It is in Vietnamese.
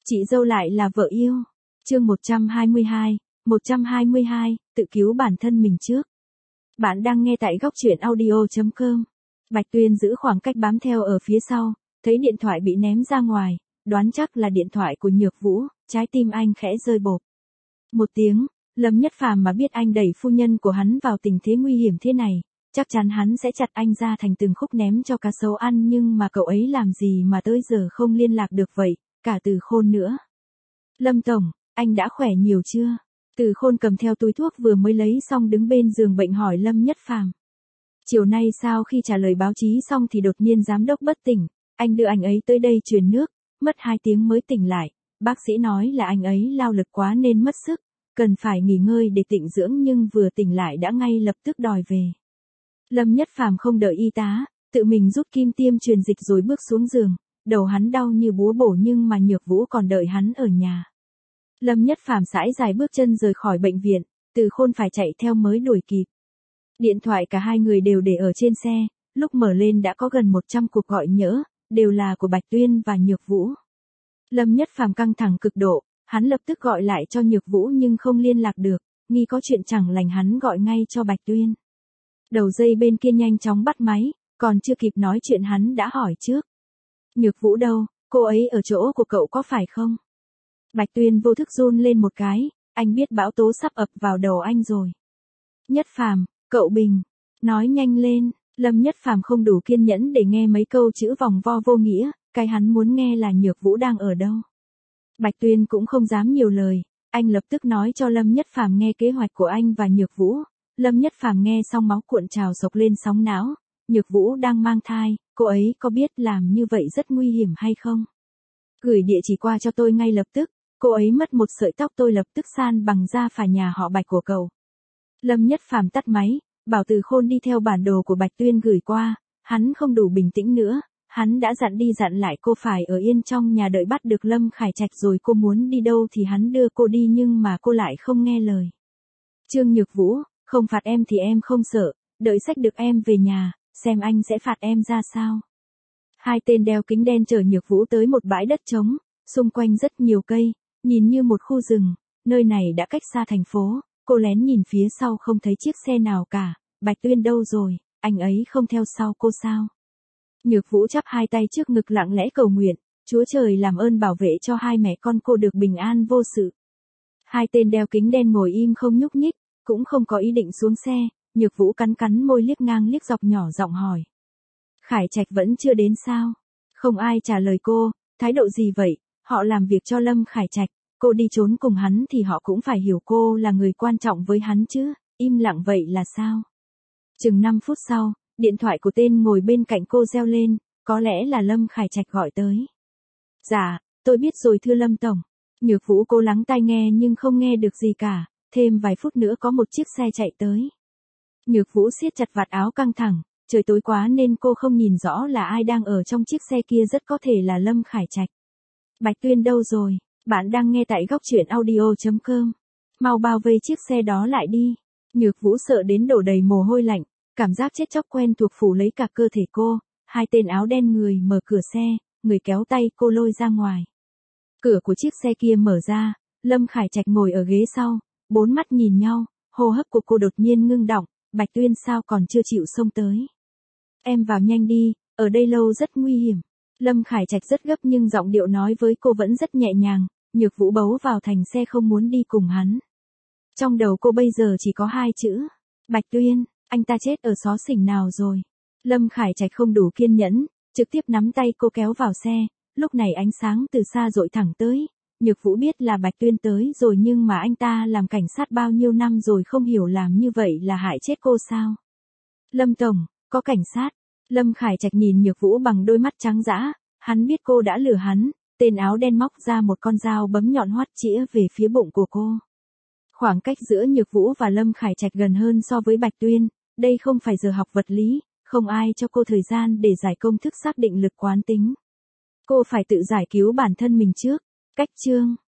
Chị dâu lại là vợ yêu. Chương 122, tự cứu bản thân mình trước. Bạn đang nghe tại góc truyện audio.com. Bạch Tuyên giữ khoảng cách bám theo ở phía sau, thấy điện thoại bị ném ra ngoài, đoán chắc là điện thoại của Nhược Vũ, trái tim anh khẽ rơi bộp. Một tiếng, Lâm Nhất Phàm mà biết anh đẩy phu nhân của hắn vào tình thế nguy hiểm thế này, chắc chắn hắn sẽ chặt anh ra thành từng khúc ném cho cá sấu ăn, nhưng mà cậu ấy làm gì mà tới giờ không liên lạc được vậy, cả Từ Khôn nữa. Lâm tổng, anh đã khỏe nhiều chưa? Từ Khôn cầm theo túi thuốc vừa mới lấy xong đứng bên giường bệnh hỏi Lâm Nhất Phàm. Chiều nay sau khi trả lời báo chí xong thì đột nhiên giám đốc bất tỉnh, anh đưa anh ấy tới đây truyền nước, mất 2 tiếng mới tỉnh lại, bác sĩ nói là anh ấy lao lực quá nên mất sức, cần phải nghỉ ngơi để tịnh dưỡng, nhưng vừa tỉnh lại đã ngay lập tức đòi về. Lâm Nhất Phàm không đợi y tá, tự mình rút kim tiêm truyền dịch rồi bước xuống giường, đầu hắn đau như búa bổ nhưng mà Nhược Vũ còn đợi hắn ở nhà. Lâm Nhất Phàm sải dài bước chân rời khỏi bệnh viện, Từ Khôn phải chạy theo mới đuổi kịp. Điện thoại cả hai người đều để ở trên xe, lúc mở lên đã có gần 100 cuộc gọi nhỡ, đều là của Bạch Tuyên và Nhược Vũ. Lâm Nhất Phàm căng thẳng cực độ, hắn lập tức gọi lại cho Nhược Vũ nhưng không liên lạc được, nghi có chuyện chẳng lành hắn gọi ngay cho Bạch Tuyên. Đầu dây bên kia nhanh chóng bắt máy, còn chưa kịp nói chuyện hắn đã hỏi trước. Nhược Vũ đâu, cô ấy ở chỗ của cậu có phải không? Bạch Tuyên vô thức run lên một cái, anh biết bão tố sắp ập vào đầu anh rồi. Nhất Phàm, cậu bình, nói nhanh lên. Lâm Nhất Phàm không đủ kiên nhẫn để nghe mấy câu chữ vòng vo vô nghĩa, cái hắn muốn nghe là Nhược Vũ đang ở đâu. Bạch Tuyên cũng không dám nhiều lời, anh lập tức nói cho Lâm Nhất Phàm nghe kế hoạch của anh và Nhược Vũ. Lâm Nhất Phàm nghe xong máu cuộn trào sộc lên sóng não. Nhược Vũ đang mang thai, cô ấy có biết làm như vậy rất nguy hiểm hay không? Gửi địa chỉ qua cho tôi ngay lập tức, cô ấy mất một sợi tóc tôi lập tức san bằng da phả nhà họ Bạch của cậu. Lâm Nhất Phàm tắt máy, bảo Từ Khôn đi theo bản đồ của Bạch Tuyên gửi qua, hắn không đủ bình tĩnh nữa, hắn đã dặn đi dặn lại cô phải ở yên trong nhà đợi bắt được Lâm Khải Trạch, rồi cô muốn đi đâu thì hắn đưa cô đi, nhưng mà cô lại không nghe lời. Trương Nhược Vũ, không phạt em thì em không sợ, đợi xách được em về nhà, xem anh sẽ phạt em ra sao. Hai tên đeo kính đen chở Nhược Vũ tới một bãi đất trống, xung quanh rất nhiều cây, nhìn như một khu rừng, nơi này đã cách xa thành phố, cô lén nhìn phía sau không thấy chiếc xe nào cả. Bạch Tuyên đâu rồi, anh ấy không theo sau cô sao? Nhược Vũ chắp hai tay trước ngực lặng lẽ cầu nguyện, Chúa trời làm ơn bảo vệ cho hai mẹ con cô được bình an vô sự. Hai tên đeo kính đen ngồi im không nhúc nhích, cũng không có ý định xuống xe. Nhược Vũ cắn cắn môi liếc ngang liếc dọc nhỏ giọng hỏi. Khải Trạch vẫn chưa đến sao? Không ai trả lời cô, thái độ gì vậy, họ làm việc cho Lâm Khải Trạch, cô đi trốn cùng hắn thì họ cũng phải hiểu cô là người quan trọng với hắn chứ, im lặng vậy là sao? Chừng 5 phút sau, điện thoại của tên ngồi bên cạnh cô reo lên, có lẽ là Lâm Khải Trạch gọi tới. Dạ, tôi biết rồi thưa Lâm tổng. Nhược Vũ cố lắng tai nghe nhưng không nghe được gì cả, thêm vài phút nữa có một chiếc xe chạy tới. Nhược Vũ siết chặt vạt áo căng thẳng, trời tối quá nên cô không nhìn rõ là ai đang ở trong chiếc xe kia, rất có thể là Lâm Khải Trạch. Bạch Tuyên đâu rồi? Bạn đang nghe tại góc truyện audio.com. Mau bao vây chiếc xe đó lại đi. Nhược Vũ sợ đến đổ đầy mồ hôi lạnh, cảm giác chết chóc quen thuộc phủ lấy cả cơ thể cô. Hai tên áo đen người mở cửa xe, người kéo tay cô lôi ra ngoài. Cửa của chiếc xe kia mở ra, Lâm Khải Trạch ngồi ở ghế sau, bốn mắt nhìn nhau, hô hấp của cô đột nhiên ngưng đọng. Bạch Tuyên sao còn chưa chịu xông tới? Em vào nhanh đi, ở đây lâu rất nguy hiểm. Lâm Khải Trạch rất gấp nhưng giọng điệu nói với cô vẫn rất nhẹ nhàng. Nhược Vũ bấu vào thành xe không muốn đi cùng hắn. Trong đầu cô bây giờ chỉ có hai chữ. Bạch Tuyên, anh ta chết ở xó xỉnh nào rồi? Lâm Khải Trạch không đủ kiên nhẫn, trực tiếp nắm tay cô kéo vào xe. Lúc này ánh sáng từ xa dội thẳng tới. Nhược Vũ biết là Bạch Tuyên tới rồi, nhưng mà anh ta làm cảnh sát bao nhiêu năm rồi không hiểu làm như vậy là hại chết cô sao? Lâm tổng, có cảnh sát. Lâm Khải Trạch nhìn Nhược Vũ bằng đôi mắt trắng dã, hắn biết cô đã lừa hắn. Tên áo đen móc ra một con dao bấm nhọn hoắt chĩa về phía bụng của cô. Khoảng cách giữa Nhược Vũ và Lâm Khải Trạch gần hơn so với Bạch Tuyên, đây không phải giờ học vật lý, không ai cho cô thời gian để giải công thức xác định lực quán tính. Cô phải tự giải cứu bản thân mình trước. Cách chương